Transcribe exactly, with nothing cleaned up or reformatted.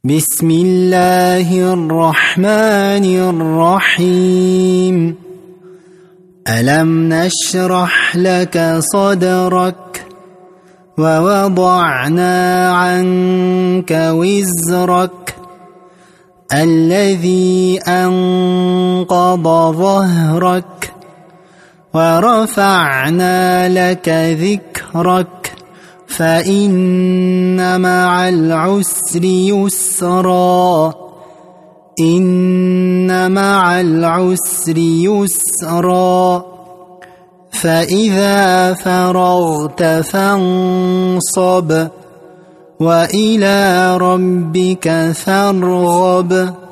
بسم الله الرحمن الرحيم ألم نشرح لك صدرك ووضعنا عنك وزرك الذي أنقض ظهرك ورفعنا لك ذكرك فإن مع العسر يسرا إن مع العسر يسرا فإذا فرغت فانصب وإلى ربك فارغب.